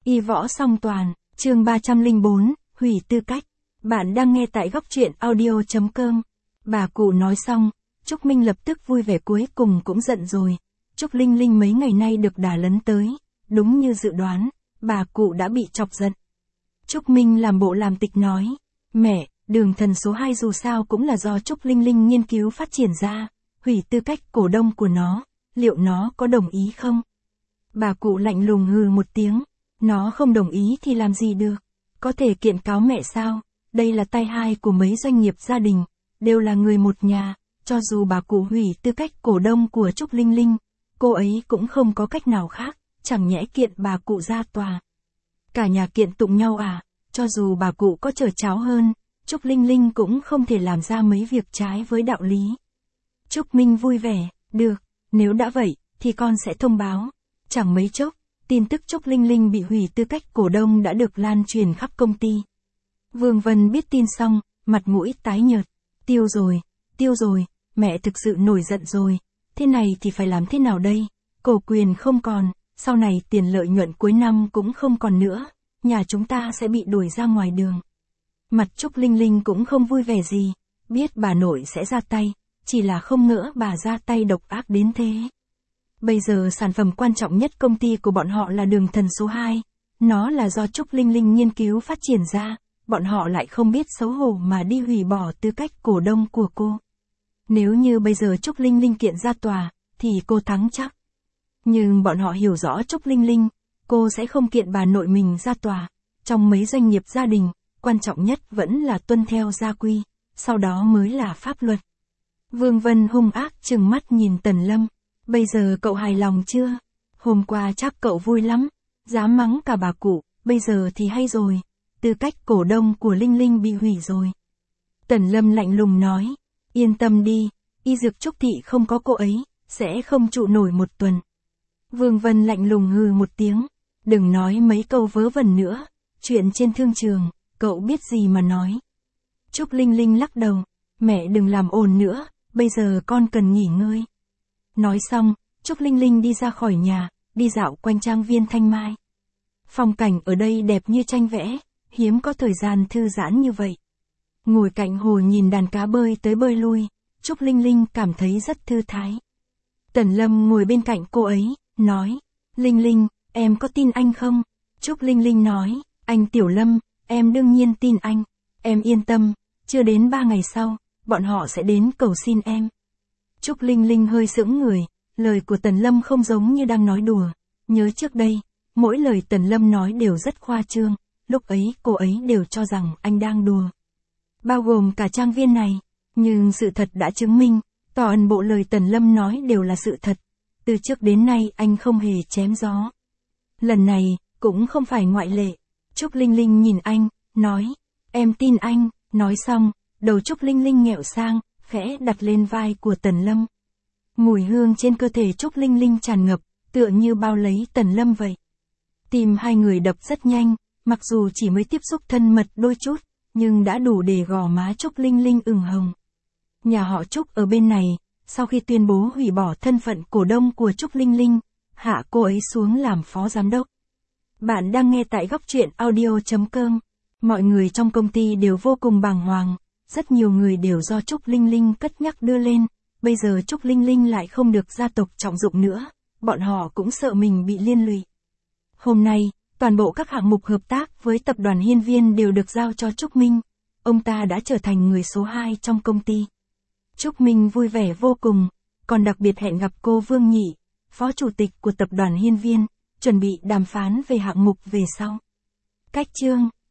Y võ song toàn, chương 304, hủy tư cách. Bạn đang nghe tại góc truyện audio.com. Bà cụ nói xong, Trúc Minh lập tức vui vẻ, cuối cùng cũng giận rồi. Trúc Linh Linh mấy ngày nay được đả lấn tới, đúng như dự đoán, bà cụ đã bị chọc giận. Trúc Minh làm bộ làm tịch nói, mẹ, đường thần số 2 dù sao cũng là do Trúc Linh Linh nghiên cứu phát triển ra, hủy tư cách cổ đông của nó, liệu nó có đồng ý không? Bà cụ lạnh lùng hừ một tiếng, nó không đồng ý thì làm gì được, có thể kiện cáo mẹ sao, đây là tay hai của mấy doanh nghiệp gia đình, đều là người một nhà, cho dù bà cụ hủy tư cách cổ đông của Trúc Linh Linh, cô ấy cũng không có cách nào khác, chẳng nhẽ kiện bà cụ ra tòa. Cả nhà kiện tụng nhau à, cho dù bà cụ có trở cháo hơn, Trúc Linh Linh cũng không thể làm ra mấy việc trái với đạo lý. Trúc Minh vui vẻ, được, nếu đã vậy, thì con sẽ thông báo. Chẳng mấy chốc, tin tức Trúc Linh Linh bị hủy tư cách cổ đông đã được lan truyền khắp công ty. Vương Vân biết tin xong, mặt mũi tái nhợt, tiêu rồi, mẹ thực sự nổi giận rồi, thế này thì phải làm thế nào đây, cổ quyền không còn, sau này tiền lợi nhuận cuối năm cũng không còn nữa, nhà chúng ta sẽ bị đuổi ra ngoài đường. Mặt Trúc Linh Linh cũng không vui vẻ gì, biết bà nội sẽ ra tay, chỉ là không ngỡ bà ra tay độc ác đến thế. Bây giờ sản phẩm quan trọng nhất công ty của bọn họ là đường thần số 2, nó là do Trúc Linh Linh nghiên cứu phát triển ra, bọn họ lại không biết xấu hổ mà đi hủy bỏ tư cách cổ đông của cô. Nếu như bây giờ Trúc Linh Linh kiện ra tòa, thì cô thắng chắc. Nhưng bọn họ hiểu rõ Trúc Linh Linh, cô sẽ không kiện bà nội mình ra tòa, trong mấy doanh nghiệp gia đình, quan trọng nhất vẫn là tuân theo gia quy, sau đó mới là pháp luật. Vương Vân hung ác trừng mắt nhìn Tần Lâm. Bây giờ cậu hài lòng chưa? Hôm qua chắc cậu vui lắm, dám mắng cả bà cụ, bây giờ thì hay rồi, tư cách cổ đông của Linh Linh bị hủy rồi. Tần Lâm lạnh lùng nói, yên tâm đi, y dược Trúc Thị không có cô ấy, sẽ không trụ nổi một tuần. Vương Vân lạnh lùng hừ một tiếng, đừng nói mấy câu vớ vẩn nữa, chuyện trên thương trường, cậu biết gì mà nói. Trúc Linh Linh lắc đầu, mẹ đừng làm ồn nữa, bây giờ con cần nghỉ ngơi. Nói xong, Trúc Linh Linh đi ra khỏi nhà, đi dạo quanh trang viên Thanh Mai. Phong cảnh ở đây đẹp như tranh vẽ, hiếm có thời gian thư giãn như vậy. Ngồi cạnh hồ nhìn đàn cá bơi tới bơi lui, Trúc Linh Linh cảm thấy rất thư thái. Tần Lâm ngồi bên cạnh cô ấy, nói, Linh Linh, em có tin anh không? Trúc Linh Linh nói, anh Tiểu Lâm, em đương nhiên tin anh, em yên tâm, chưa đến 3 ngày sau, bọn họ sẽ đến cầu xin em. Trúc Linh Linh hơi sững người, lời của Tần Lâm không giống như đang nói đùa, nhớ trước đây, mỗi lời Tần Lâm nói đều rất khoa trương, lúc ấy cô ấy đều cho rằng anh đang đùa. Bao gồm cả trang viên này, nhưng sự thật đã chứng minh, toàn bộ lời Tần Lâm nói đều là sự thật, từ trước đến nay anh không hề chém gió. Lần này, cũng không phải ngoại lệ. Trúc Linh Linh nhìn anh, nói, em tin anh, nói xong, đầu Trúc Linh Linh nghẹo sang, khẽ đặt lên vai của Tần Lâm. Mùi hương trên cơ thể Trúc Linh Linh tràn ngập, tựa như bao lấy Tần Lâm vậy. Tim hai người đập rất nhanh, mặc dù chỉ mới tiếp xúc thân mật đôi chút, nhưng đã đủ để gò má Trúc Linh Linh ửng hồng. Nhà họ Trúc ở bên này, sau khi tuyên bố hủy bỏ thân phận cổ đông của Trúc Linh Linh, hạ cô ấy xuống làm phó giám đốc. Bạn đang nghe tại góc truyện audio.com. Mọi người trong công ty đều vô cùng bàng hoàng. Rất nhiều người đều do Trúc Linh Linh cất nhắc đưa lên, bây giờ Trúc Linh Linh lại không được gia tộc trọng dụng nữa, bọn họ cũng sợ mình bị liên lụy. Hôm nay, toàn bộ các hạng mục hợp tác với tập đoàn Hiên Viên đều được giao cho Trúc Minh, ông ta đã trở thành người số 2 trong công ty. Trúc Minh vui vẻ vô cùng, còn đặc biệt hẹn gặp cô Vương Nhị, phó chủ tịch của tập đoàn Hiên Viên, chuẩn bị đàm phán về hạng mục về sau. Cách chương